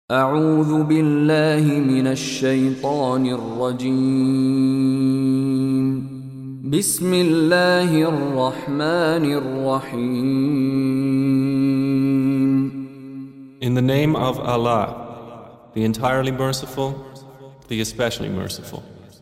أعوذ بالله من الشيطان الرجيم. بسم الله الرحمن الرحيم. In the name of Allah, the entirely merciful, the especially merciful.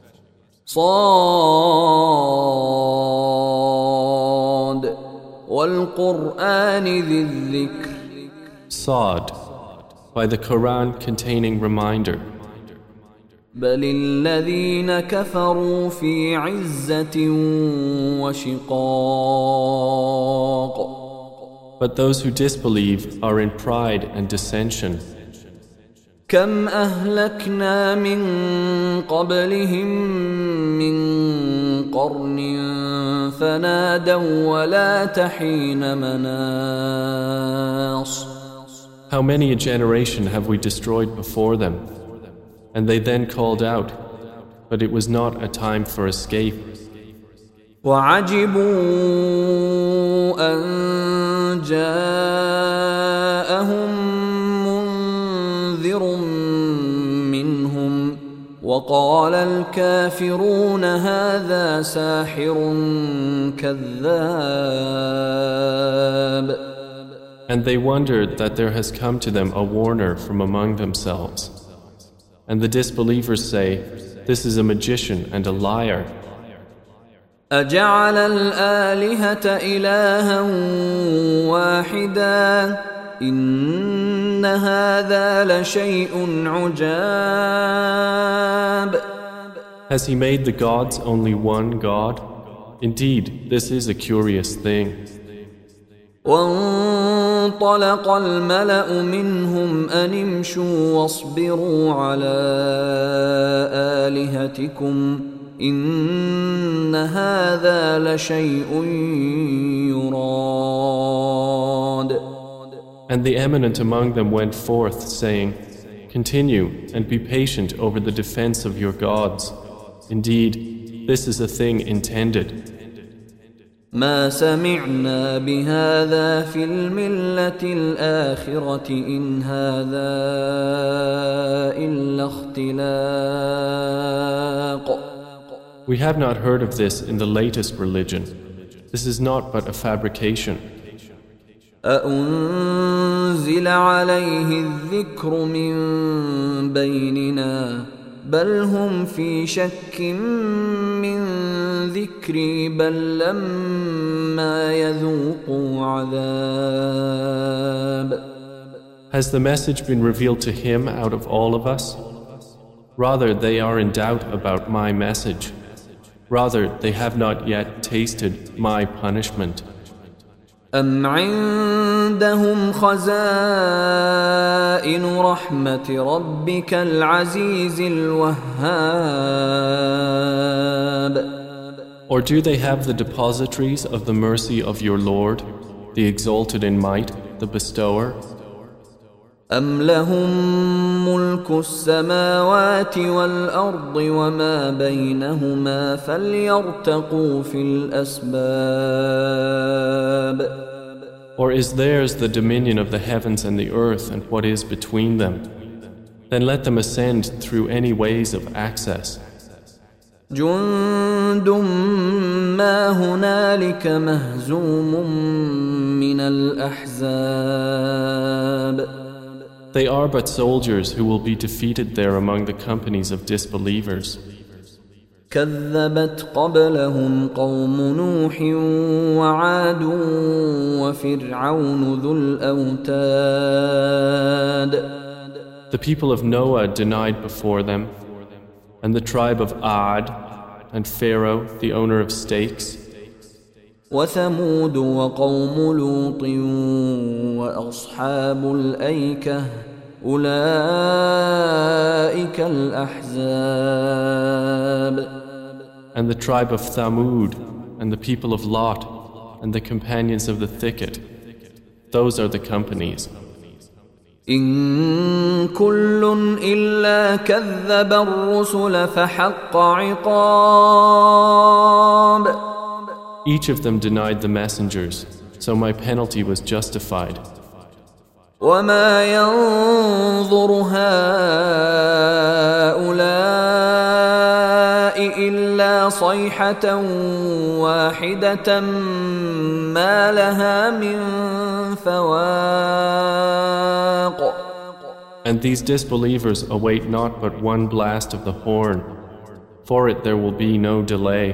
صاد والقرآن ذي الذكر. Sa'd, by the Quran containing reminder. بل الذين كفروا في عزة وشقاق. But those who disbelieve are in pride and dissension. كم أهلكنا من قبلهم من قرن فنادوا ولا تحين مناص. How many a generation have we destroyed before them? And they then called out, but it was not a time for escape. وعجبوا أن جاءهم منذر منهم وقال الكافرون هذا ساحر كذاب. And they wondered that there has come to them a warner from among themselves. And the disbelievers say, this is a magician and a liar. أجعل الآلهة إلها واحدا إن هذا لشيء عجاب. Has he made the gods only one God? Indeed, this is a curious thing. وانطلق الملأ منهم أن امشوا واصبروا على آلهتكم إن هذا لشيء يراد. And the eminent among them went forth, saying, continue and be patient over the defense of your gods. Indeed, this is a thing intended. ما سمعنا بهذا في الملة الآخرة إن هذا إلا اختلاق. We have not heard of this in the latest religion. This is not but a fabrication. أأنزل عليه الذكر من بيننا بل هم في شك من ذكري بل لما يذوقوا عذاب. Has the message been revealed to him out of all of us? Rather, they are in doubt about my message. Rather, they have not yet tasted my punishment. أم عندهم خزائن رحمة ربك العزيز الوهاب. Or do they have the depositories of the mercy of your Lord, the exalted in might, the bestower? أم لهم ملك السماوات والأرض وما بينهما فليرتقوا في الأسباب. Or is theirs the dominion of the heavens and the earth and what is between them? Then let them ascend through any ways of access. جند ما هنالك مهزوم من الأحزاب. They are but soldiers who will be defeated there among the companies of disbelievers. كذبت قبلهم قوم نوح وعاد وفرعون ذو الأوتاد. The people of Noah denied before them, and the tribe of Ad, and Pharaoh, the owner of stakes, وثمود وقوم لوط وأصحاب الأيكة أولئك الأحزاب. and the tribe of Thamud, and the people of Lot, and the companions of the thicket. Those are the companies. إن كل إلا كذب الرسل فحق عقاب. Each of them denied the messengers, so my penalty was justified. وما ينظر هؤلاء إلا صيحة واحدة ما لها من فواق. And these disbelievers await not but one blast of the horn. For it there will be no delay.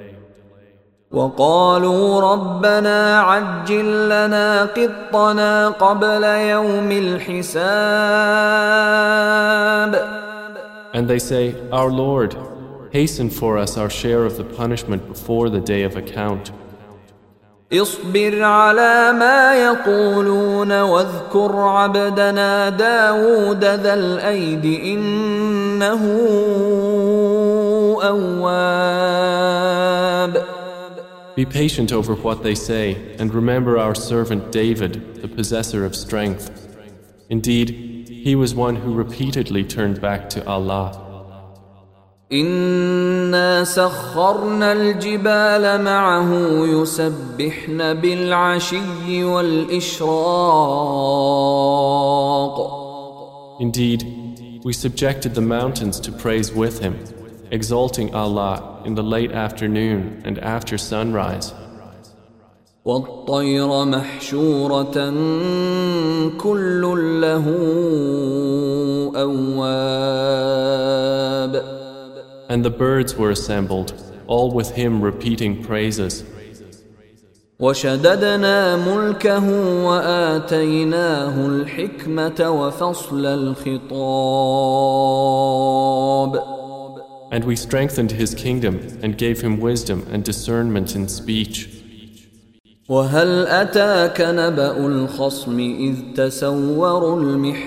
وقالوا ربنا عجل لنا قطنا قبل يوم الحساب. And they say, Our Lord, hasten for us our share of the punishment before the day of account. اصبر على ما يقولون واذكر عبدنا داود ذا الأيد إنه أواب. Be patient over what they say, and remember our servant David, the possessor of strength. Indeed, he was one who repeatedly turned back to Allah. إنا سخرنا الجبال معه يسبحن بالعشي والإشراق. Indeed, we subjected the mountains to praise with him, exalting Allah in the late afternoon and after sunrise. والطير محشورة كل له أواب. And the birds were assembled, all with him repeating praises. وشددنا ملكه وآتيناه الحكمة وفصل الخطاب. And we strengthened his kingdom and gave him wisdom and discernment in speech. وهل أتاك نبأ الخصم إذ تسوروا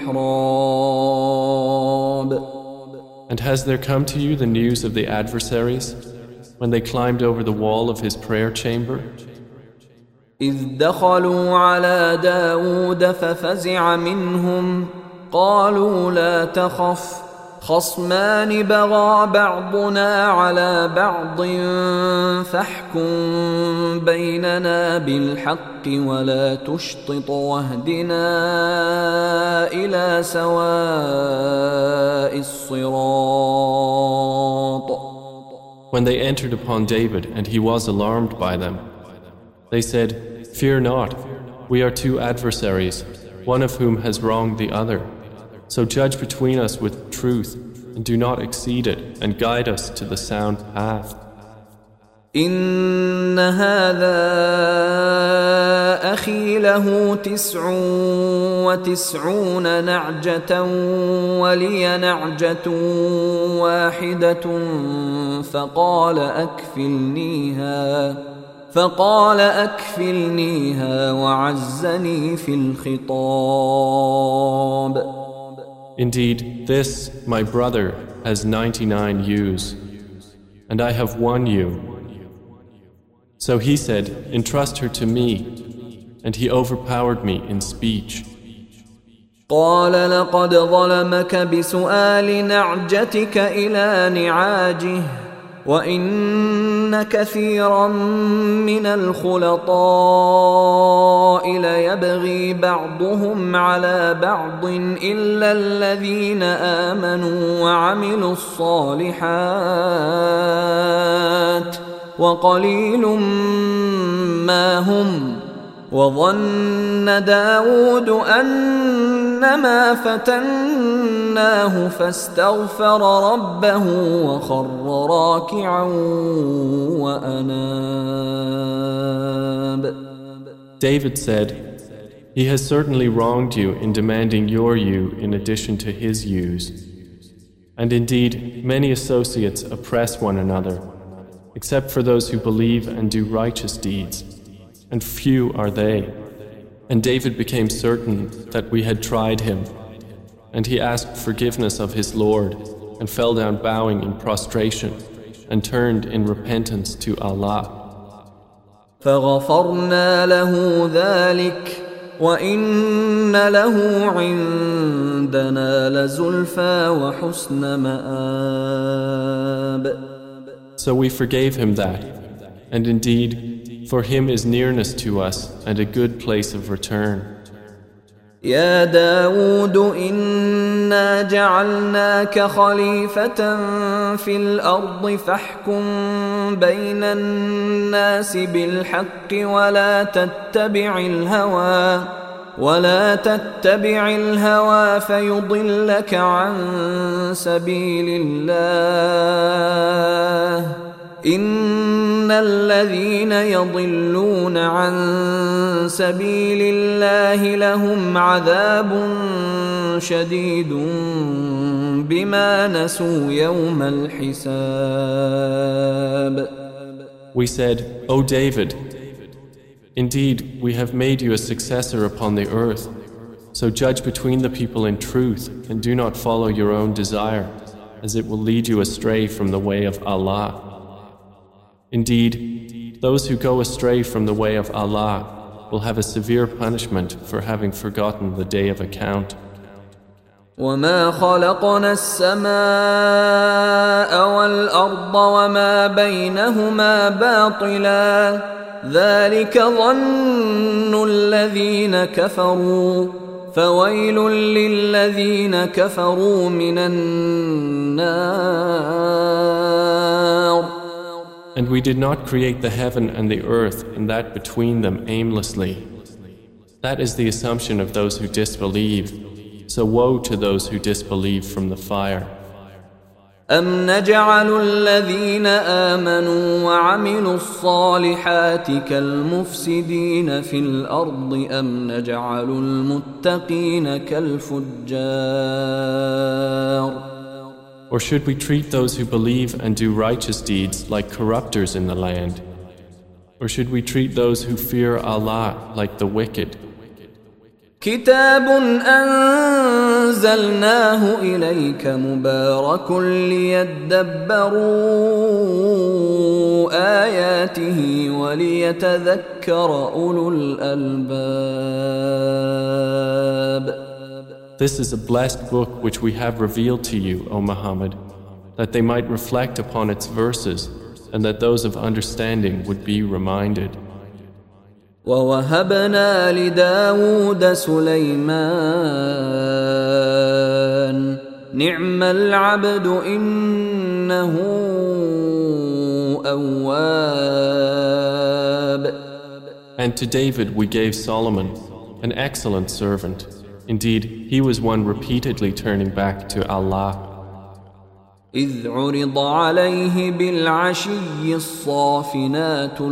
المحراب. And has there come to you the news of the adversaries when they climbed over the wall of his prayer chamber? إذ دخلوا على داود ففزع منهم قالوا لا تخف خصمان بغى بعضنا على بعض فاحكم بيننا بالحق ولا تشطط واهدنا إلى سواء الصراط. When they entered upon David and he was alarmed by them, they said, Fear not, we are two adversaries, one of whom has wronged the other. So judge between us with truth, and do not exceed it, and guide us to the sound path. إن هذا أخي له 99 نعجة ولي نعجة واحدة فقال أكفلنيها وعزني في الخطاب. Indeed, this, my brother, has 99 ewes, and I have 1 ewe. So he said, Entrust her to me, and he overpowered me in speech. قال لقد ظلمك بسؤال نعجتك إلى نعاجه وإن كثيرا من الخلطاء ليبغي بعضهم على بعض إلا الذين آمنوا وعملوا الصالحات وقليل ما هم. وظن داود أنما فتناه فاستغفر ربه وخر راكعا وأناب. David said, He has certainly wronged you in demanding your ewe in addition to his ewes. And indeed, many associates oppress one another, except for those who believe and do righteous deeds. And few are they. And David became certain that we had tried him. And he asked forgiveness of his Lord, and fell down bowing in prostration, and turned in repentance to Allah. فغفرنا له ذلك وإن له عندنا لزلفى وحسن مآب. So we forgave him that, and indeed, for him is nearness to us and a good place of return. يا داود إنا جعلناك خليفة في الأرض فاحكم بين الناس بالحق ولا تتبع الهوى فيضلك عن سبيل الله إن الذين يضلون عن سبيل الله لهم عذاب شديد بما نسوا يوم الحساب. We said, O David, indeed we have made you a successor upon the earth, so judge between the people in truth and do not follow your own desire, as it will lead you astray from the way of Allah. Indeed, those who go astray from the way of Allah will have a severe punishment for having forgotten the day of account. وما خلقنا السماء والأرض وما بينهما باطلا ذلك ظن الذين كفروا فويل للذين كفروا من النار. And we did not create the heaven and the earth and that between them aimlessly. That is the assumption of those who disbelieve. So woe to those who disbelieve from the fire. أم نجعل الذين آمنوا وعملوا الصالحات كالمفسدين في الأرض أم نجعل المتقين كالفجار. Or should we treat those who believe and do righteous deeds like corruptors in the land? Or should we treat those who fear Allah like the wicked? كتاب أنزلناه إليك مبارك ليدبروا آياته وليتذكر أولو الألباب. This is a blessed book which we have revealed to you, O Muhammad, that they might reflect upon its verses and that those of understanding would be reminded. وَوَهَبْنَا لِدَاوُودَ سُلَيْمَانَ نِعْمَ الْعَبْدُ إِنَّهُ أَوَّابٌ. And to David we gave Solomon, an excellent servant. Indeed, he was one repeatedly turning back to Allah. إذ عرض عليه بالعشي الصافنات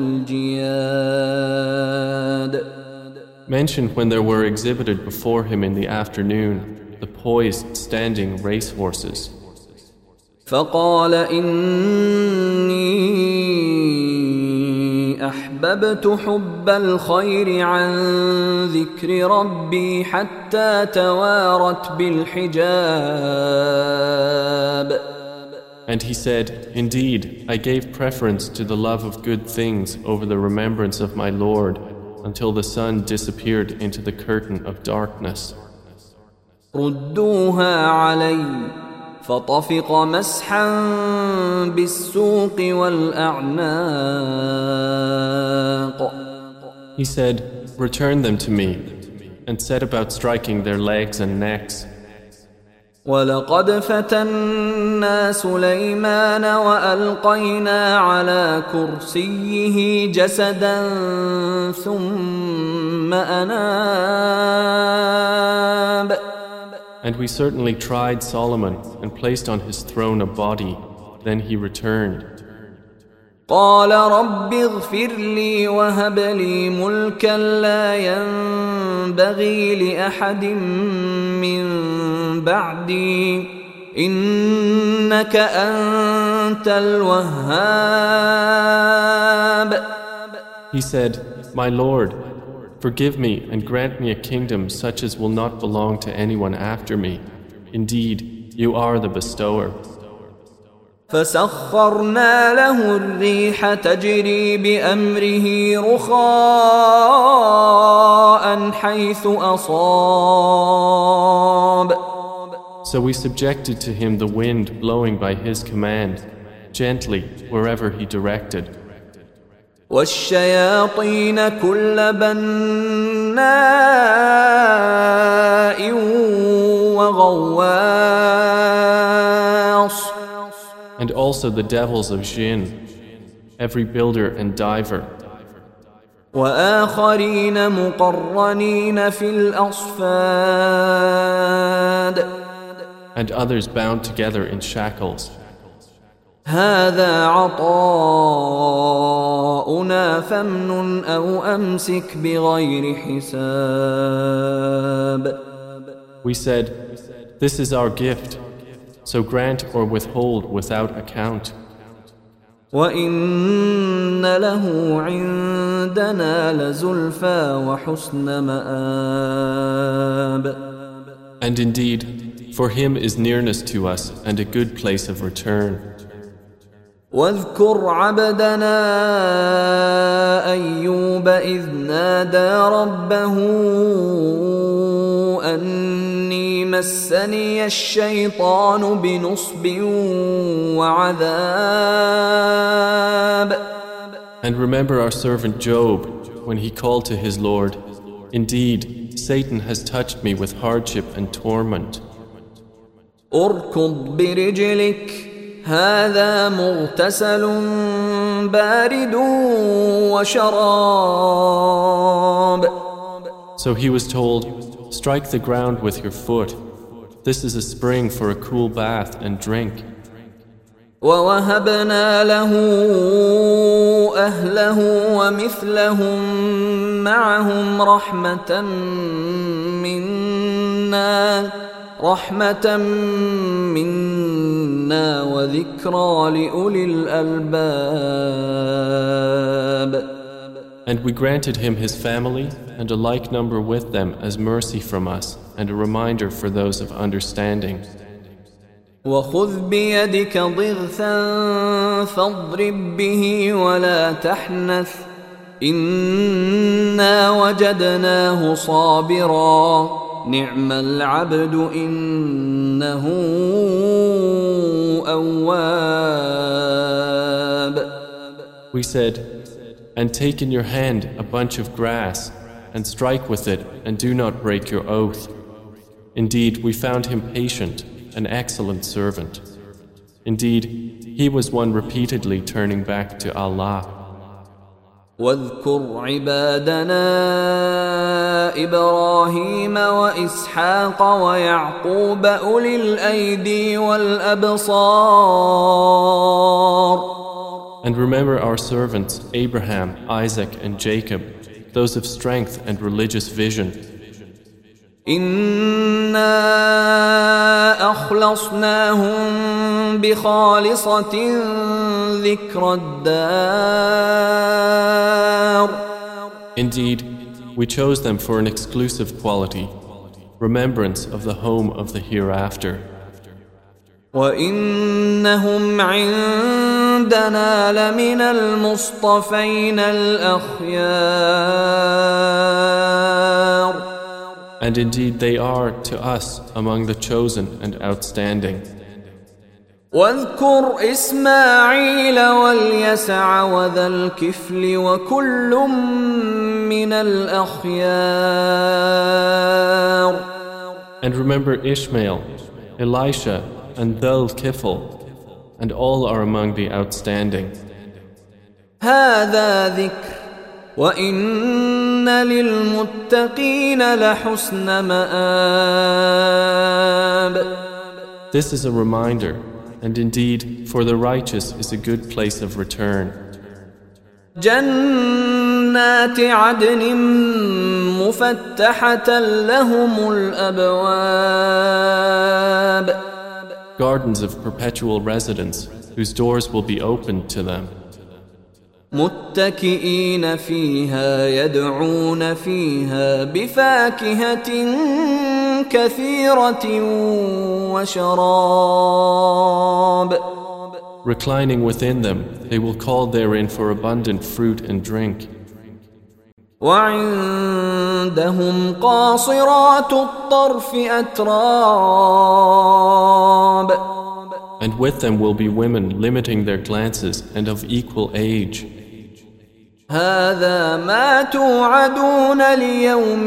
الجياد. Mentioned when there were exhibited before him in the afternoon the poised standing racehorses. فقال إني أحببت حب الخير عن ذكر ربي حتى توارت بالحجاب. And he said, Indeed, I gave preference to the love of good things over the remembrance of my Lord until the sun disappeared into the curtain of darkness. ردوها علي فطفق مسحا بالسوق والأعناق. He said, Return them to me, and set about striking their legs and necks. ولقد فتنا سليمان وألقينا على كرسيه جسدا ثم أناب. And we certainly tried Solomon and placed on his throne a body, then he returned. قال رب اغفر لي وهب لي ملكا لا ينبغي لأحد من بعدي إنك أنت الوهاب. He said, My Lord, forgive me and grant me a kingdom such as will not belong to anyone after me. Indeed, you are the bestower. فسخرنا له الريح تجري بأمره رخاء حيث أصاب. So we subjected to him the wind blowing by his command, gently wherever he directed. والشياطين كل بناء سفهاء وغواص. And also the devils of jinn, every builder and diver. وآخرين مقرنين في الأصفاد. And others bound together in shackles. هذا عطاؤنا فامنن أو أمسك بغير حساب. We said, "This is our gift, so grant or withhold without account." وإن له عندنا لزلفى وحسن مآب. And indeed, for him is nearness to us and a good place of return. واذكر عبدنا أيوب إذ نادى ربه أني مسني الشيطان بنصب وعذاب. And remember our servant Job when he called to his Lord, "Indeed, Satan has touched me with hardship and torment." اركض برجلك هذا مغتسل بارد وشراب. So he was told, "Strike the ground with your foot. This is a spring for a cool bath and drink." ووهبنا له أهله ومثلهم معهم رحمة منا وذكرى لأولي الألباب. And we granted him his family and a like number with them as mercy from us and a reminder for those of understanding. وخذ بيدك ضغثا فاضرب به ولا تحنث إنا وجدناه صابرا نعم العبد إنه أواب. We said, "And take in your hand a bunch of grass and strike with it and do not break your oath. Indeed, we found him patient, an excellent servant. Indeed, he was one repeatedly turning back to Allah." واذكر عبادنا إبراهيم وإسحاق ويعقوب أولي الأيدي والأبصار. And remember our servants Abraham, Isaac and Jacob, those of strength and religious vision. إنا أخلصناهم بخالصة ذكر الدار. Indeed, we chose them for an exclusive quality, remembrance of the home of the hereafter. وإنهم عندنا لمن المصطفين الأخيار. And indeed they are to us among the chosen and outstanding. واذكر إسماعيل واليسع وذا الكفل وكل من الأخيار. And remember Ishmael, Elisha and Dhul-Kifl, and all are among the outstanding. هذا ذكر وإن للمتقين لحسن مآب. This is a reminder, and indeed for the righteous is a good place of return. جنات عدن مفتحة لهم الأبواب. Gardens of perpetual residence, whose doors will be opened to them. متكئين فيها يدعون فيها بفاكهة كثيرة وشراب. Reclining within them, they will call therein for abundant fruit and drink. وعندهم قاصرات الطرف أتراب. And with them will be women limiting their glances and of equal age. هذا ما توعدون ليوم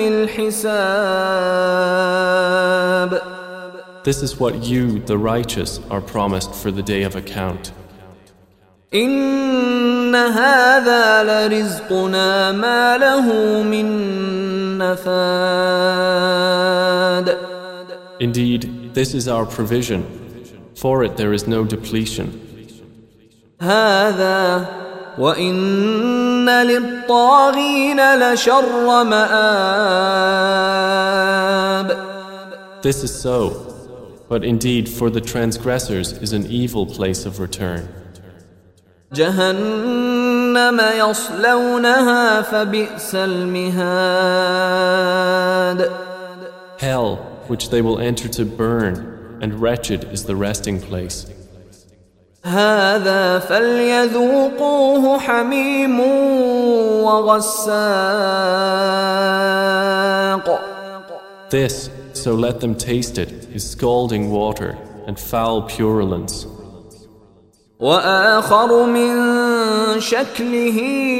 الحساب. This is what you, the righteous, are promised for the day of account. إن هذا لرزقنا ما له من نفاد. Indeed, this is our provision. For it there is no depletion. هذا وإن للطاغين لشر مآب. This is so, but indeed for the transgressors is an evil place of return. جهنم يصلونها فبئس المهاد. Hell, which they will enter to burn, and wretched is the resting place. هذا فليذوقوه حميم وغساق. This, so let them taste it, is scalding water and foul purulence. وآخر من شكله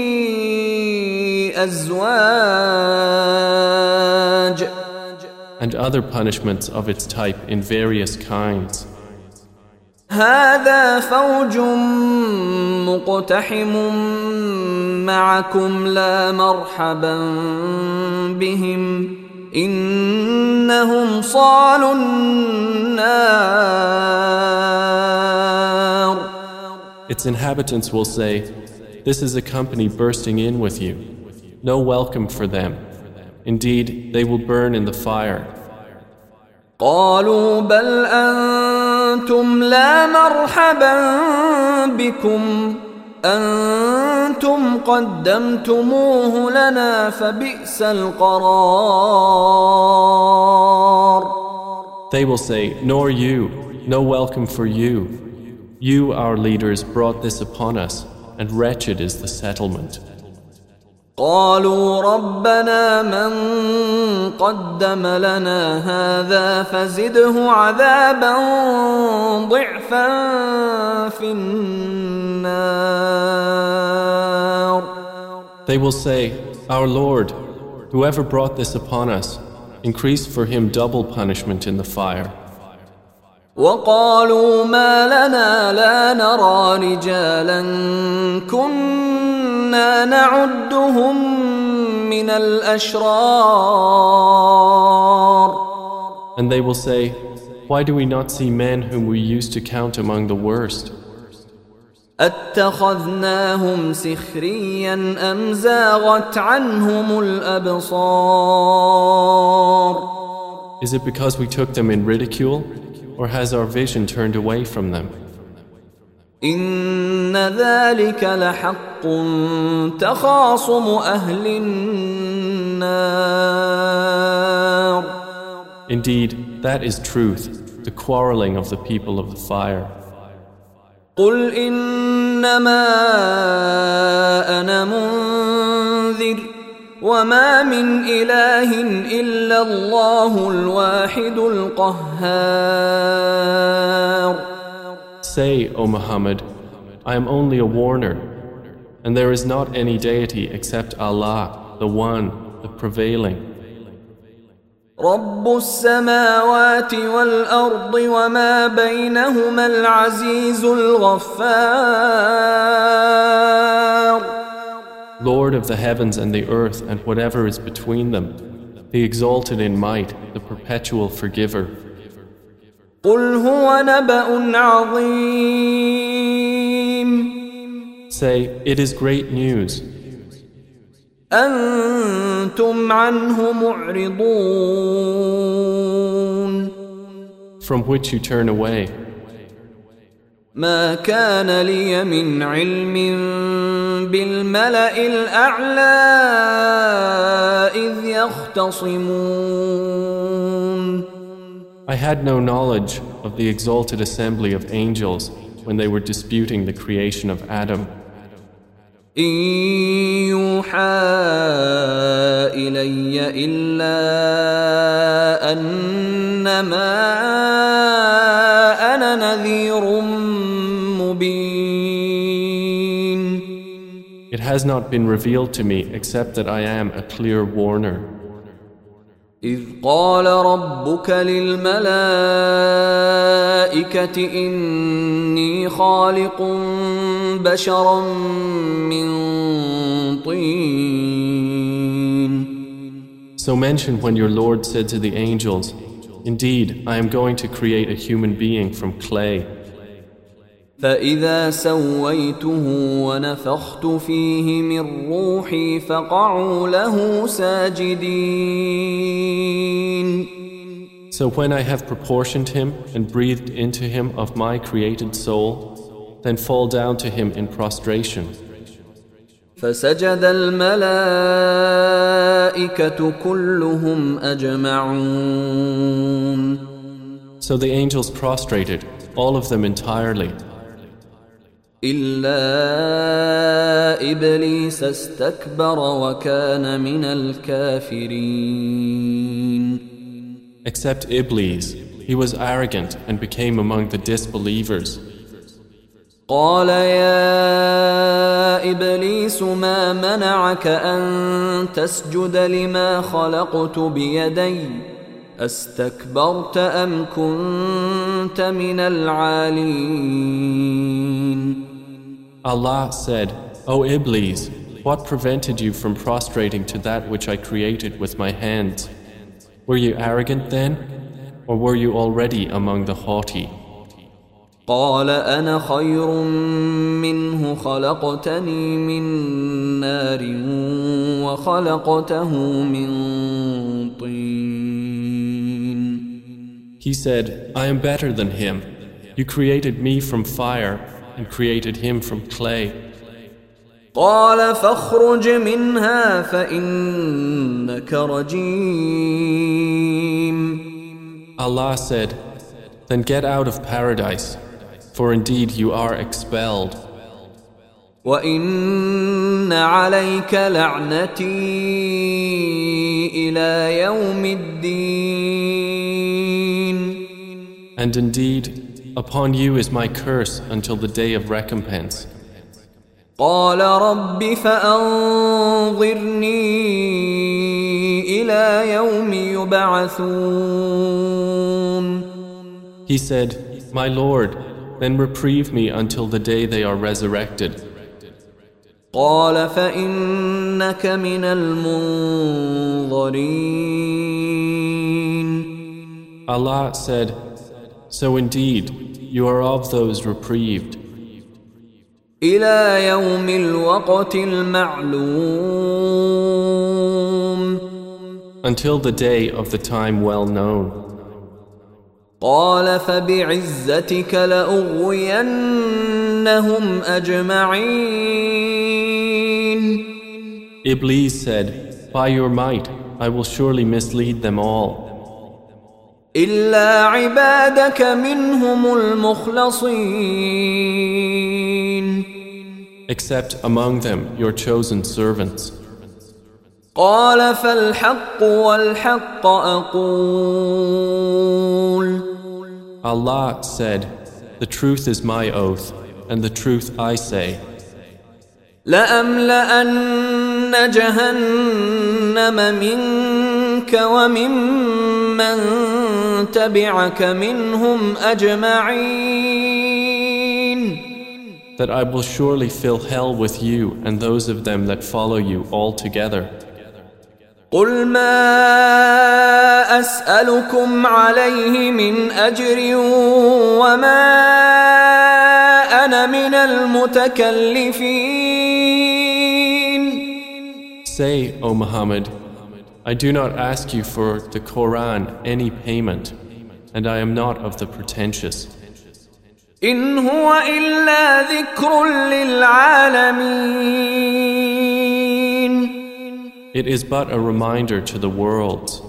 أزواج. And other punishments of its type in various kinds. هذا فوج مقتحم معكم لا مرحبا بهم إنهم صالوا النار. Its inhabitants will say, "This is a company bursting in with you. No welcome for them. Indeed, they will burn in the fire." قالوا بل أنتم لا مرحبا بكم أنتم قدمتموه لنا فبئس القرار. They will say, "Nor you, no welcome for you. You, our leaders, brought this upon us, and wretched is the settlement." قالوا ربنا من قدم لنا هذا فزده عذابا ضعفا في النار. They will say, "Our Lord, whoever brought this upon us, increase for him double punishment in the fire." وقالوا ما لنا لا نرى رجالا كنا نعدهم من الأشرار. And they will say, "Why do we not see men whom we used to count among the worst? أتخذناهم سخريا أم زاغت عنهم الأبصار. Is it because we took them in ridicule, or has our vision turned away from them? إن ذلك لحق تخاصم أهل النار. Indeed, that is truth, the quarreling of the people of the fire. قل إنما أنا منذر وما من إله إلا الله الواحد القهار. Say, O Muhammad, I am only a warner, and there is not any deity except Allah, the One, the Prevailing. رب السماوات والأرض وما بينهما العزيز الغفار. Lord of the heavens and the earth and whatever is between them, the exalted in might, the perpetual forgiver. قل هو نبأ عظيم. Say, it is great news. أنتم عنه معرضون. From which you turn away. ما كان لي من علم بالملأ الأعلى إذ يختصمون. I had no knowledge of the exalted assembly of angels when they were disputing the creation of Adam. إن يوحى إلي إلا أنما أنا نذير مبين. It has not been revealed to me except that I am a clear warner. إذ قال ربك للملائكة إني خالق بشرا من طين. So mention when your Lord said to the angels, "Indeed, I am going to create a human being from clay. فإذا سويته ونفخت فيه من روحي فقعوا له ساجدين." So when I have proportioned him and breathed into him of my created soul, then fall down to him in prostration. فسجد الملائكة كلهم أجمعون. So the angels prostrated, all of them entirely. إلا إبليس استكبر وكان من الكافرين. Except Iblis, he was arrogant and became among the disbelievers. قال يا إبليس ما منعك أن تسجد لما خلقت بيدي أستكبرت أم كنت من العالين. Allah said, "O Iblis, what prevented you from prostrating to that which I created with my hands? Were you arrogant then, or were you already among the haughty?" قال أنا خير منه خلقتني من نار وخلقته من طين. He said, "I am better than him. You created me from fire and created him from clay." قال فاخرج منها فإنك رجيم. Allah said, "Then get out of paradise, for indeed you are expelled. وإن عليك لعنتي إلى يوم الدين. And indeed, upon you is my curse until the day of recompense." قال رب فأنظرني إلى يوم يبعثون. He said, "My Lord, then reprieve me until the day they are resurrected." قال فإنك من المنظرين. Allah said, "So indeed, you are of those reprieved. إلى يوم الوقت المعلوم. Until the day of the time well known." قال فبعزتك لأغوينهم أجمعين. Iblis said, "By your might, I will surely mislead them all, إلا عبادك منهم المخلصين. except among them your chosen servants." قال فالحق والحق أقول. Allah said, "The truth is my oath, and the truth I say. لأملأن جهنم منك وممن تبعك منهم أجمعين. That I will surely fill hell with you and those of them that follow you all together. قل ما أسألكم عليه من أجر وما أنا من المتكلفين. Say, O Muhammad, I do not ask you for the Quran any payment, and I am not of the pretentious. إن هو إلا ذكر للعالمين. It is but a reminder to the worlds.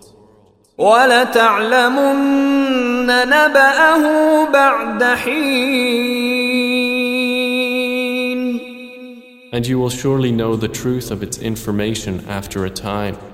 وَلَتَعْلَمُنَّ نَبَأَهُ بَعْدَ حِينٍ. And you will surely know the truth of its information after a time.